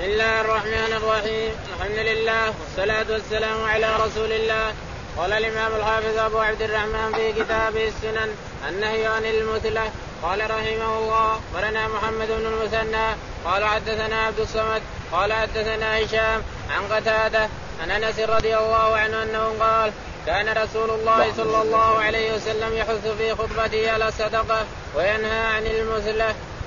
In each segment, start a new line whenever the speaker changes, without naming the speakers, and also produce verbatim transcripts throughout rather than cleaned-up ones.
بسم الله الرحمن الرحيم. الحمد لله والصلاة والسلام على رسول الله. قال الإمام الحافظ أبو عبد الرحمن في كتابه السنن النهي عن المثلة. قال رحمه الله أخبرنا محمد بن المثنى قال حدثنا عبد الصمد قال حدثنا هشام عن قتادة عن أنس رضي الله عنه أنه قال كان رسول الله صلى الله عليه وسلم يحث في خطبته على الصدقة وينهى عن المثلة.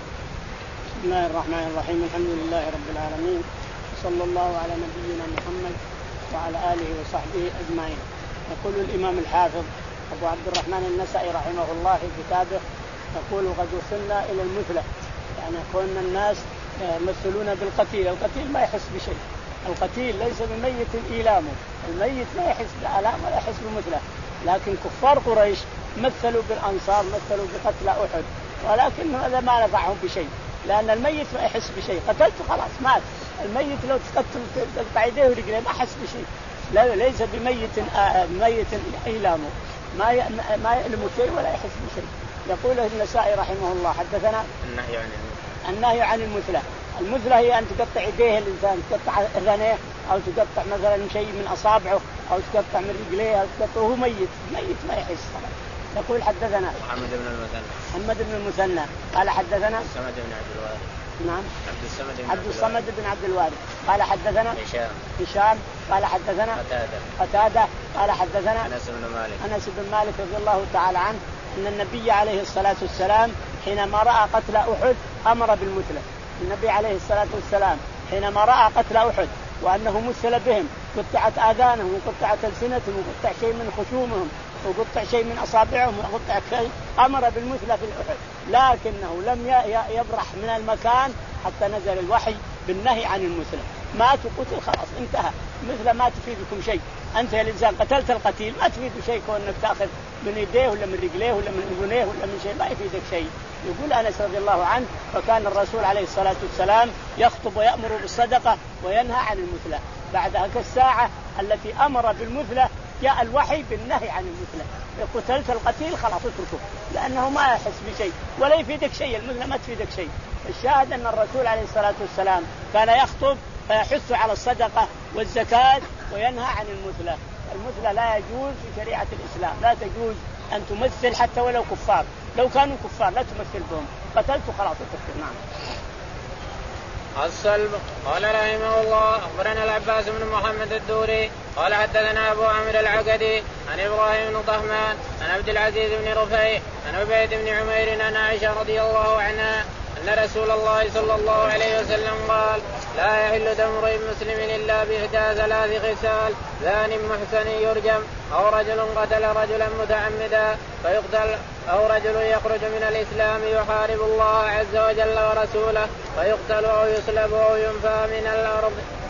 بسم الله الرحمن الرحيم. الحمد لله رب العالمين صلى الله على نبينا محمد وعلى آله وصحبه أجمعين. يقول الإمام الحافظ أبو عبد الرحمن النسائي رحمه الله في كتابه يقول قد وصلنا إلى المثلة، يعني كون الناس يمثلون بالقتيل. القتيل ما يحس بشيء، القتيل ليس بميت إيلامه، الميت ما يحس بآلام ولا يحس بمثلة، لكن كفار قريش مثلوا بالأنصار مثلوا بقتل أحد، ولكن هذا ما نفعهم بشيء لأن الميت ما يحس بشيء. قتلته خلاص مات، الميت لو تقتل تقطع يديه ورجليه ما حس بشيء، لا ليس بميت آه ميت إيلامه، ما ما يألم شيء ولا يحس بشيء. يقول النسائي رحمه الله حدثنا
النهي عن
النهي عن المثلة. المثلة هي أن تقطع يديه الإنسان، تقطع أذنيه أو تقطع مثلا شيء من أصابعه أو تقطع من رجليه أو تقطع وهو ميت، ميت ما يحس. يقول حدثنا
محمد بن المثنى
محمد بن المثنى قال حدثنا
عبد الصمد بن عبد الوارث
نعم
عبد الصمد بن
عبد الصمد بن عبد الوارث قال حدثنا
هشام
هشام قال حدثنا
قتادة
قتادة قال حدثنا
أنس بن مالك
أنس بن مالك رضي الله تعالى عنه أن النبي عليه الصلاة والسلام حينما رأى قتل أحد أمر بالمثلة. النبي عليه الصلاة والسلام حينما رأى قتل أحد وأنه مثل بهم، قطعت آذانهم وقطعت ألسنتهم وقطع شيء من خشومهم وقطع شيء من أصابعهم وقطع شيء، أمر بالمثلة في الأحد، لكنه لم يبرح من المكان حتى نزل الوحي بالنهي عن المثلة. ماتوا قتل خلاص انتهى، مثل ما تفيدكم شيء. أنت يا الإنسان قتلت القتيل ما تفيد شيء كونك تأخذ من يديه ولا من رجليه ولا من أذنيه ولا من شيء، ما يفيدك شيء. يقول أنس رضي الله عنه فكان الرسول عليه الصلاة والسلام يخطب ويأمر بالصدقة وينهى عن المثلة. بعدها كالساعة التي أمر بالمثلة جاء الوحي بالنهي عن المثلة. قتلت القتيل خلاص اتركه لأنه ما يحس بشيء ولا يفيدك شيء، المثلة ما تفيدك شيء. الشاهد أن الرسول عليه الصلاة والسلام كان يخطب فيحث على الصدقة والزكاة وينهى عن المثلة. المثلة لا يجوز في شريعة الإسلام، لا تجوز أن تمثل حتى ولو كفار، لو كانوا كفار لا تمثل بهم، قتلت خلاص اتركه. نعم.
الصلب. قال رحمه الله أخبرنا العباس بن محمد الدوري قال حدثنا أبو عامر العقدي عن إبراهيم بن طهمان عن عبد العزيز بن رفيع عن عبيد بن عمير عن عائشة رضي الله عنها أن رسول الله صلى الله عليه وسلم قال لا يحل دم امرئ مسلم إلا بإحدى ثلاث خصال: زان محسن يرجم، أو رجل قتل رجلا متعمدا فيقتل، أو رجل يخرج من الإسلام يحارب الله عز وجل ورسوله فيقتل أو يصلب أو ينفى من الأرض.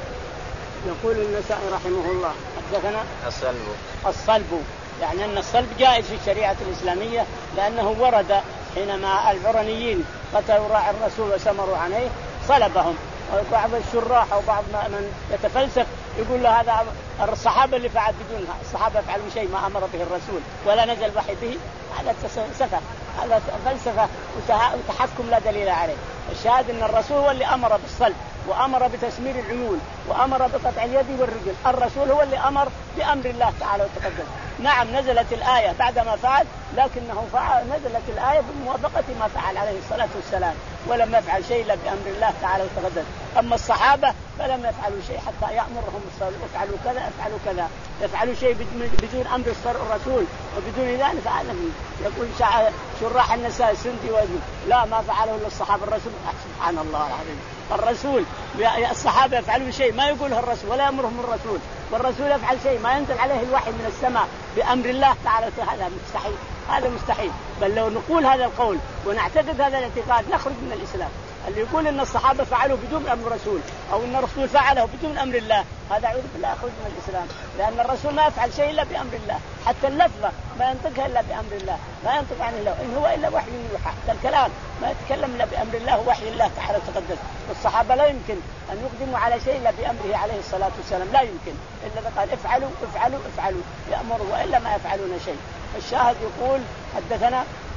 يقول النسائي رحمه الله حدثنا
الصلب.
الصلب يعني أن الصلب جائز في الشريعة الإسلامية، لأنه ورد حينما العرنيين قتلوا راعي الرسول وسمروا عليه صلبهم. وبعض الشراح أو بعض من يتفلسف يقول له هذا الصحابة اللي فعل بدونها، الصحابة فعلوا شيء ما أمر به الرسول ولا نزل وحي به، هذا سفه، هذا فلسفة وتحكم لا دليل عليه. الشاهد أن الرسول هو اللي أمر بالصلب وأمر بتسمير العيون وأمر بقطع اليد والرجل. الرسول هو اللي أمر بأمر الله تعالى وتقدم. نعم نزلت الآية بعدما فعل، لكنه فعل نزلت الآية بموافقة ما فعل عليه الصلاة والسلام، ولم يفعل شيء إلا بأمر الله تعالى وتقدم. أما الصحابة فلم يفعلوا شيء حتى يأمرهم بالصلاة، افعلوا كذا افعلوا كذا، يفعلوا شيء بدون أمر الرسول وبدون ذلك فعلهم. يقول شراح النسائي السندي ويقول لا ما فعله إلا الصحابة، الرسول سبحان الله العظيم. الرسول الصحابة يفعلوا شيء ما يقوله الرسول ولا يأمرهم الرسول، والرسول يفعل شيء ما ينزل عليه الوحي من السماء بأمر الله تعالى، هذا مستحيل، هذا مستحيل. بل لو نقول هذا القول ونعتقد هذا الاعتقاد نخرج من الإسلام. اللي يقول ان الصحابه فعلوا بدون امر الرسول او ان الرسول فعله بدون امر الله هذا اعوذ بالله يخرج من الاسلام، لان الرسول ما يفعل شيء الا بامر الله، حتى اللفظه ما ينطقها الا بامر الله، ما ينطق عن الله ان هو الا وحي يوحى، حتى الكلام ما يتكلم الا بامر الله ووحي الله تعالى وتقدس. والصحابه لا يمكن ان يقدموا على شيء الا بامره عليه الصلاه والسلام، لا يمكن الا قال افعلوا افعلوا افعلوا يامروا والا ما يفعلون شيء. الشاهد يقول حدثنا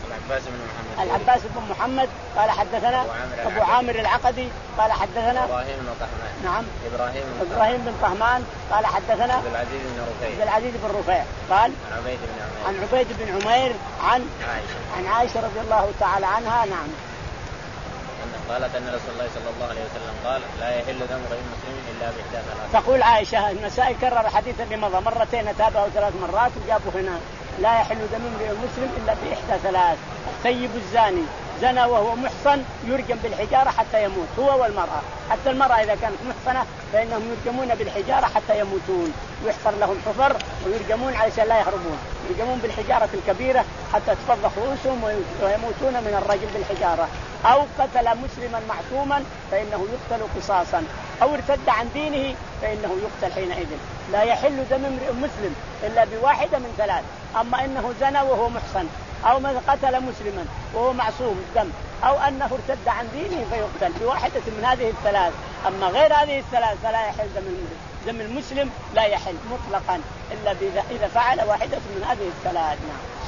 العباس بن محمد
العباس بن محمد قال حدثنا أبو عامر العقدي قال حدثنا
إبراهيم بن طهمان
نعم
إبراهيم بن
إبراهيم بن طهمان قال حدثنا
عبد العزيز بن رفيع
عبد العزيز بن رفيع قال
عن عبيد بن عمير
عن عبيد بن عمير عن
عائشة
عن عائشة رضي الله تعالى عنها نعم
قالت أن رسول الله صلى الله عليه وسلم قال لا يحل دم غير مسلم إلا بإحدى ثلاث.
تقول عائشة النسائي كرر الحديث اللي مضى مرتين تابعه ثلاث مرات وجابوا هنا لا يحل دم امرئ مسلم إلا بإحدى ثلاث. الثيب الزاني زنى وهو محصن يرجم بالحجارة حتى يموت هو والمرأة، حتى المرأة إذا كانت محصنة فإنهم يرجمون بالحجارة حتى يموتون، يحفر لهم حفر ويرجمون علشان لا يهربون، يرجمون بالحجارة الكبيرة حتى تفضح رؤوسهم ويموتون من الرجل بالحجارة. أو قتل مسلما معصوما فإنه يقتل قصاصا، أو ارتد عن دينه فإنه يقتل حينئذ. لا يحل دم امرئ مسلم إلا بواحدة من ثلاث، أما إنه زنى وهو محصن، أو من قتل مسلما وهو معصوم الدم، أو أنه ارتد عن دينه فيقتل بواحدة من هذه الثلاث. أما غير هذه الثلاث فلا يحل دم المسلم. دم المسلم لا يحل مطلقا إلا إذا فعل واحدة من هذه الثلاث.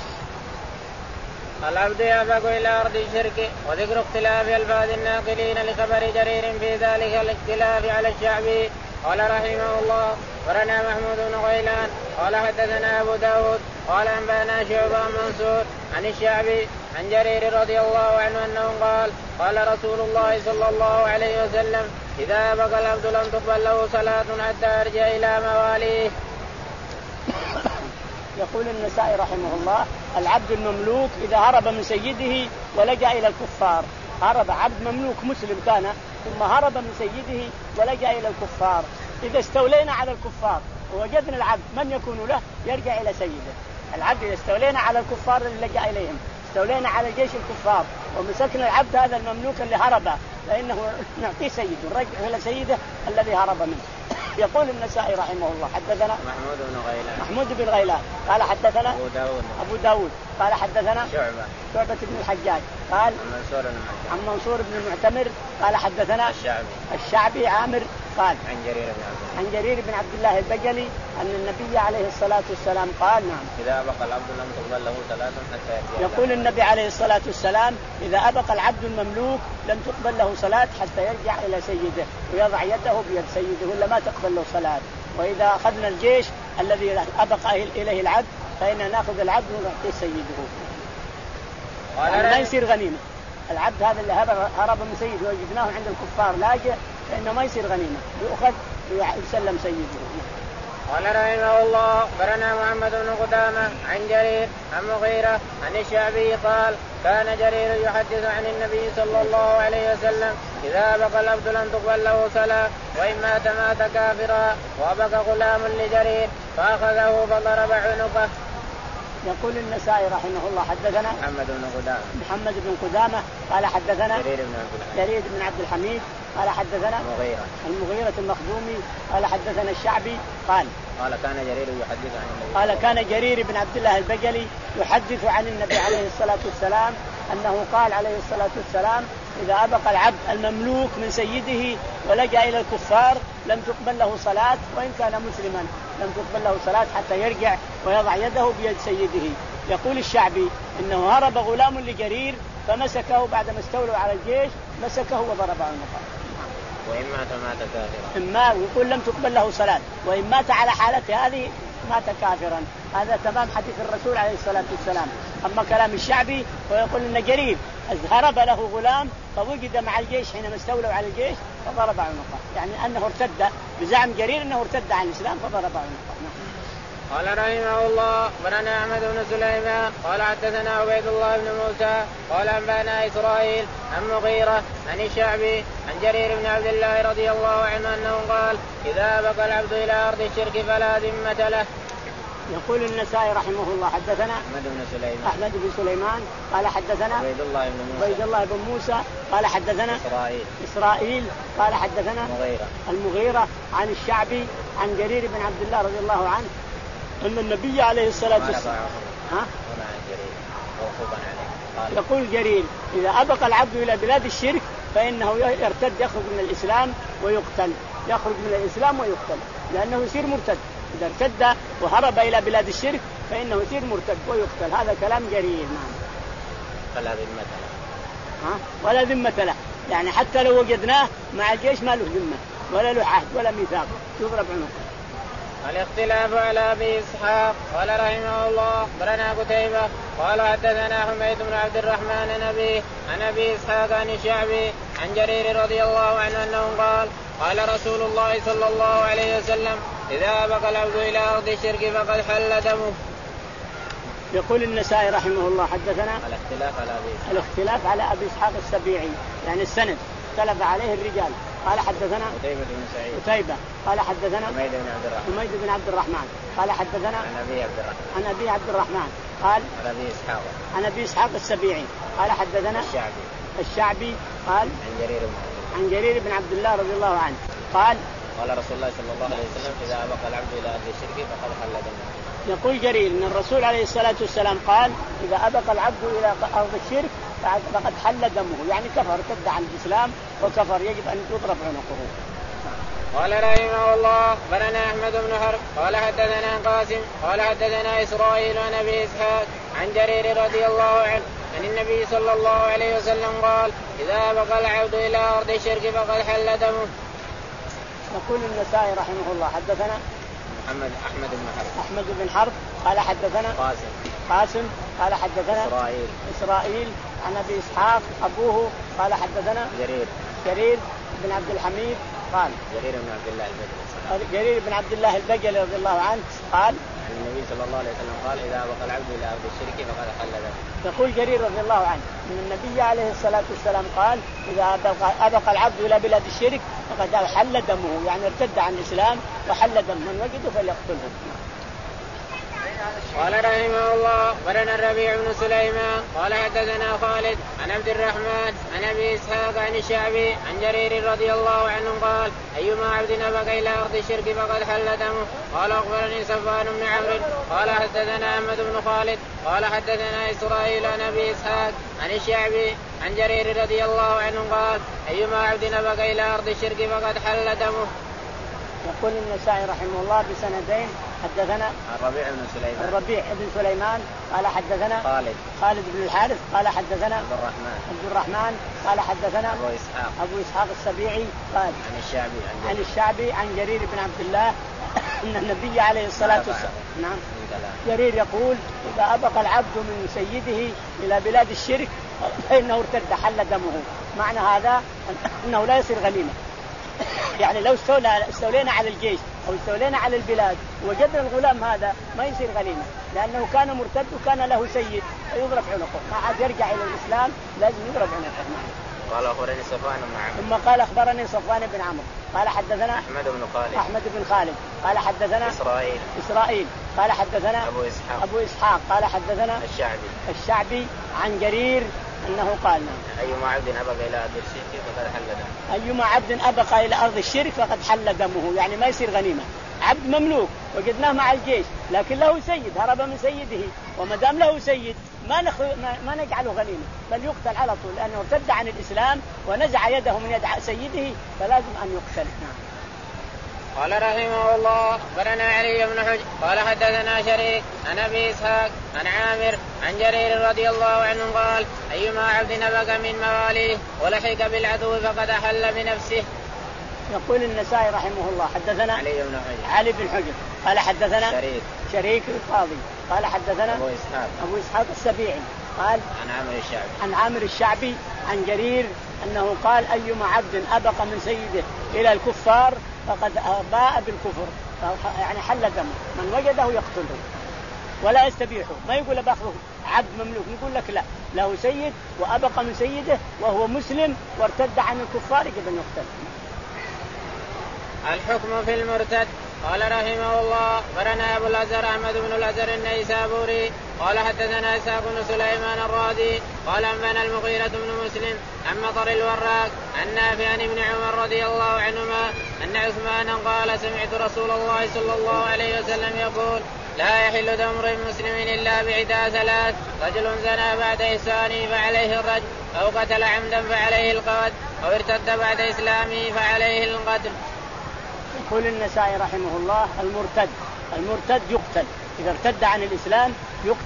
العبد يأبق إلى أرض الشرك. وذكر اختلاف ألفاظ الناقلين لخبر جرير في ذلك الاختلاف على الشعبي. قال رحمه الله ورنا محمود بن غيلان قال حدثنا أبو داود قال أنبأنا شعبة منصور عن الشعبي عن جرير رضي الله عنه أنه قال قال رسول الله صلى الله عليه وسلم إذا بقى العبد لم تقبل له صلاة حتى يرجع إلى مواليه.
يقول النسائي رحمه الله العبد المملوك إذا هرب من سيده ولجأ إلى الكفار، هرب عبد مملوك مسلم كان ثم هرب من سيده ولجأ إلى الكفار، إذا استولينا على الكفار ووجدنا العبد من يكون له يرجع إلى سيده. العبد إذا استولينا على الكفار اللي لجأ إليهم، استولينا على جيش الكفار ومسكنا العبد هذا المملوك اللي هرب فإنه نعطيه سيده، نرجع إلى سيده الذي هرب منه. يقول النسائي رحمه الله حدثنا
محمود بن غيلان
محمود بن غيلان قال حدثنا
أبو داود
أبو داود قال حدثنا
شعبة
شعبة بن الحجاج قال
منصور
عن منصور بن المعتمر قال حدثنا
الشعبي
الشعبي عامر قال
عن جرير بن عبد الله
عن جرير بن عبد الله البجلي أن النبي عليه الصلاة والسلام قال نعم
إذا أبق العبد لم تقبل له صلاة حتى يرجع.
يقول النبي عليه الصلاة والسلام إذا أبق العبد المملوك لم تقبل له صلاة حتى يرجع إلى سيده ويضع يده بيد سيده ولا ما تقبل له صلاة. وإذا أخذنا الجيش الذي أبق إليه العبد فإننا نأخذ العبد ونعطيه سيده، يعني ما يصير غنيمة. العبد هذا اللي هرب من سيده وجدناه عند الكفار لاجئ فإنه ما يصير غنيمة، يؤخذ ويسلم سيده.
قال رحمه الله برنا محمد بن قدامة عن جرير عن مغيرة عن الشعبي قال كان جرير يحدث عن النبي صلى الله عليه وسلم إذا أبق العبد لم تقبل له صلاة وإن مات مات كافرا. وأبق غلام لجرير فأخذه فضرب عنقه.
يقول النسائي رحمه الله حدثنا
محمد بن قدامة
محمد بن قدامة قال حدثنا
جرير بن عبد الحميد
جرير بن عبد الحميد قال حدثنا
المغيرة
المغيرة المخزومي قال حدثنا الشعبي قال
قال كان جرير يحدث عن النبي
قال كان جرير بن عبد الله البجلي يحدث عن النبي عليه الصلاة والسلام أنه قال عليه الصلاة والسلام إذا أبق العبد المملوك من سيده ولجأ إلى الكفار لم تقبل له صلاة وإن كان مسلما، لم تقبل له صلاة حتى يرجع ويضع يده بيد سيده. يقول الشعبي إنه هرب غلام لجرير فمسكه بعدما استولوا على الجيش مسكه وضرب عنقه.
وإن مات مات كافرا.
إما ويقول لم تقبل له صلاة وإن مات على حالته هذه مات كافرا. هذا تمام حديث الرسول عليه الصلاة والسلام. أما كلام الشعبي ويقول إن جرير هرب له غلام فوجد مع الجيش حينما استولوا على الجيش فضرب عنقه، يعني أنه ارتد بزعم جرير أنه ارتد عن الإسلام فضرب عنقه.
قال رحمه الله برنا أحمد بن سليمان قال حدثنا عبيد الله بن موسى قال أنبأنا إسرائيل عن مغيرة عن الشعبي عن جرير بن عبد الله رضي الله عنه أنه قال إذا أبق العبد إلى أرض الشرك فلا ذمة له.
يقول النسائي رحمه الله حدثنا
أحمد بن سليمان
أحمد بن سليمان قال حدثنا
عبيد الله بن موسى
عبيد الله بن موسى قال حدثنا
إسرائيل
إسرائيل قال حدثنا
المغيرة
المغيرة عن الشعبي عن جرير بن عبد الله رضي الله عنه أن النبي عليه الصلاة والسلام ها؟ يقول جرير إذا أبق العبد إلى بلاد الشرك فإنه يرتد يخرج من الإسلام ويقتل، يخرج من الإسلام ويقتل لأنه يصير مرتد. إذا ارتد وهرب إلى بلاد الشرك فإنه يصير مرتد ويقتل. هذا كلام جرير. نعم.
فلا ذمة له.
ها ولا ذمة له، يعني حتى لو وجدناه مع الجيش ما له ذمة ولا له عهد ولا ميثاق، يضرب عنقه.
الاختلاف على ابي اسحاق. قال رحمه الله اخبرنا قتيبة قال حدثنا حميد بن عبد الرحمن عن ابي عن ابي اسحاق عن الشعبي عن جرير رضي الله عنه انه قال قال رسول الله صلى الله عليه وسلم اذا بقى العبد الى ارض الشرك فقد حل دمه.
يقول النسائي رحمه الله حدثنا
الاختلاف على ابي اسحاق.
الاختلاف على ابي اسحاق السبيعي، يعني السند اختلف عليه الرجال. قال حدثنا
قتيبة بن سعيد
قتيبة قال حدثنا
حميد بن عبد الرحمن
حميد بن عبد الرحمن قال حدثنا
عن ابي عبد الرحمن
عن ابي عبد الرحمن قال
عن ابي اسحاق
عن ابي اسحاق السبيعي قال حدثنا
الشعبي
الشعبي قال
عن جرير بن
عن جرير بن عبد الله رضي الله عنه قال
قال رسول الله صلى الله عليه وسلم اذا ابق العبد الى ارض الشرك فقد حل دمه.
يقول جرير ان الرسول عليه الصلاه والسلام قال اذا ابق العبد الى ارض الشرك فقد حل دمه، يعني كفر ارتد عن الاسلام وكفر يجب ان يضرب عنقه.
قال رحمه الله اخبرنا احمد بن حرب قال حدثنا قاسم قال حدثنا اسرائيل عن ابي اسحاق عن جرير رضي الله عنه عن النبي صلى الله عليه وسلم قال اذا بقى العبد الى ارض الشرك فقد حل دمه.
يقول النسائي رحمه الله حدثنا
محمد احمد بن حرب
احمد بن حرب قال حدثنا
قاسم
قاسم قال حدثنا
اسرائيل
اسرائيل عن ابي اسحاق ابوه قال حدثنا
جرير
جرير بن عبد الحميد قال
جرير بن عبد الله البجلي
جرير بن عبد الله البجلي رضي الله عنه قال
عن النبي صلى الله عليه وسلم قال اذا بقى العبد الى ارض الشرك فقد حل دمه.
يقول جرير رضي الله عنه ان النبي عليه الصلاه والسلام قال اذا ابق العبد الى بلاد الشرك فقد حل دمه، يعني ارتد عن الاسلام وحل دمه، من وجده فليقتله.
قال رحمه الله اخبرنا الربيع بن سليمان قال حدثنا خالد عن عبد الرحمن عن ابي اسحاق عن الشعبي عن جرير رضي الله عنه قال ايما عبد نبغى الى ارض الشرك فقد حل دمه. قال اخبرني صفوان بن عمرو قال حدثنا احمد بن خالد قال حدثنا اسرائيل عن ابي اسحاق عن الشعبي عن جرير رضي الله عنه قال ايما عبد نبغى الى ارض الشرك فقد حل دمه.
يقول النسائي رحمه الله بسندين حدثنا
الربيع بن سليمان
الربيع بن سليمان قال حدثنا
خالد
خالد بن الحارث قال حدثنا
عبد الرحمن
عبد الرحمن قال حدثنا
ابو اسحاق
ابو اسحاق السبيعي قال
عن الشعبي عن,
عن الشعبي عن جرير بن عبد الله ان النبي عليه الصلاه والسلام نعم جرير يقول اذا ابق العبد من سيده الى بلاد الشرك فانه ارتد حل دمه. معنى هذا انه لا يصير غنيمه، يعني لو استولينا على الجيش أو استولينا على البلاد وجدنا الغلام هذا ما يصير غنيمة، لأنه كان مرتد وكان له سيد فيضرب عنقه، ما عاد يرجع إلى الإسلام لازم يضرب عنقه.
قال أخبرني صفوان بن عمرو
ثم قال أخبرني صفوان بن عمرو قال حدثنا
أحمد بن خالد
أحمد بن خالد قال حدثنا
إسرائيل
إسرائيل قال حدثنا
أبو إسحاق
أبو إسحاق قال حدثنا
الشعبي
الشعبي عن جرير أنه قال
أيما عبد أبق إلى أرض الشرك فقد حل دمه.
أيما عبد أبق إلى أرض الشرك فقد حل دمه، يعني ما يصير غنيمة. عبد مملوك وجدناه مع الجيش لكن له سيد هرب من سيده، وما دام له سيد ما, نخ... ما... ما نجعله غنيمة بل يقتل على طول، لأنه ارتد عن الإسلام ونزع يده من يد سيده فلازم أن يقتل.
قال رحمه الله اخبرنا علي بن حجر قال حدثنا شريك عن ابي اسحاق عن عامر عن جرير رضي الله عنه قال ايما عبد نبغى من مواليه ولحق بالعدو فقد احل بنفسه.
يقول النسائي رحمه الله حدثنا
علي بن حجر
علي بن حجر قال حدثنا
شريك
شريك القاضي قال حدثنا
ابو اسحاق
ابو اسحاق السبيعي قال
عن عامر الشعبي
عن عامر الشعبي عن جرير انه قال ايما عبد ابق من سيده الى الكفار فقد باء بالكفر، يعني حل دمه، من وجده يقتله ولا يستبيحه. ما يقول باخذه عبد مملوك، يقول لك لا، له سيد وابق من سيده وهو مسلم وارتد عن الكفار يجب ان يقتل.
الحكم في المرتد. قال رحمه الله اخبرنا ابو الازهر احمد بن الازهر النيسابوري قال حدثنا اسحاق بن سليمان الرازي قال انبانا المغيرة بن مسلم عن مطر الوراق عن نافع عن ابن عمر رضي الله عنهما ان عثمان قال سمعت رسول الله صلى الله عليه وسلم يقول لا يحل دم امرئ مسلم الا بعدى ثلاث: رجل زنى بعد احسانه فعليه الرجم، او قتل عمدا فعليه القتل، او ارتد بعد اسلامه فعليه القتل.
يقول النسائي رحمه الله المرتد المرتد يقتل، إذا ارتد عن الإسلام يقتل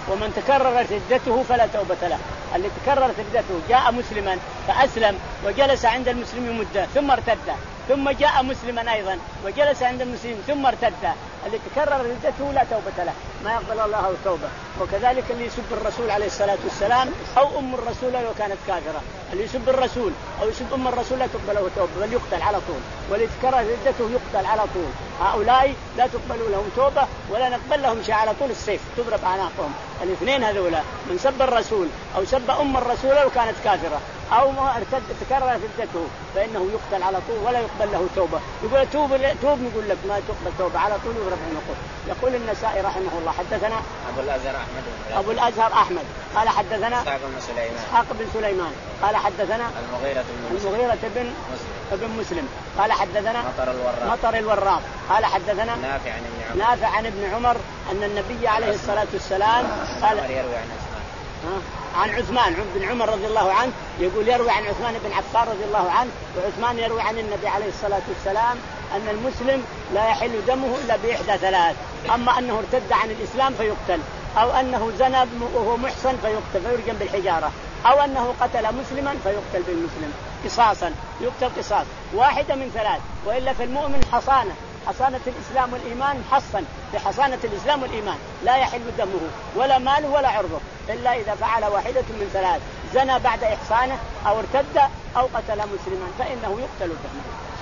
ومن تكررت ردته فلا توبة له. اللي تكررت ردته جاء مسلما فأسلم وجلس عند المسلمين مدة ثم ارتد، ثم جاء مسلما أيضا وجلس عند المسلمين ثم ارتد، اللي تكرر ردته لا توبة له، ما يقبل الله توبة. وكذلك اللي يسب الرسول عليه الصلاة والسلام أو أم الرسول لو كانت كافرة، اللي يسب الرسول أو يسب أم الرسول لا تقبل له توبة بل يقتل على طول، واللي تكرر ردته يقتل على طول. هؤلاء لا تقبل لهم توبة ولا نقبل لهم شيء، على طول السيف تضرب أعناقهم. الاثنين هذولا من سب الرسول أو سب أم الرسول لو كانت كافرة أو ما ارتد تكرر ردته فإنه يقتل على طول ولا يقبل له توبة. يقول توب توب نقول لك ما تقبل توبة، على طول يضرب عنقه. يقول النسائي رحمه الله حدثنا
أبو الأزهر أحمد
أبو الأزهر أحمد قال حدثنا
إسحاق بن سليمان
إسحاق بن سليمان قال حدثنا
المغيرة بن مسلم
المغيرة بن ابن مسلم قال حدثنا
مطر الوراق
مطر الوراق قال حدثنا
نافع عن ابن عمر
نافع عن ابن عمر أن النبي عليه الصلاة والسلام قال
يروي عن عثمان
عن عثمان بن عمر رضي الله عنه، يقول يروي عن عثمان بن عفان رضي الله عنه، وعثمان يروي عن النبي عليه الصلاة والسلام أن المسلم لا يحل دمه إلا بإحدى ثلاث: أما أنه ارتد عن الإسلام فيقتل، أو أنه زنى وهو محصن فيقتل فيرجم بالحجارة، أو أنه قتل مسلما فيقتل بالمسلم قصاصا، يقتل قصاص، واحدة من ثلاث. وإلا فالمؤمن حصانة، حصانة الإسلام والإيمان، حصن بحصانة الإسلام والإيمان، لا يحل دمه ولا ماله ولا عرضه إلا إذا فعل واحدة من ثلاث: زنى بعد إحصانه أو ارتد أو قتل مسلما فإنه يقتل دمه.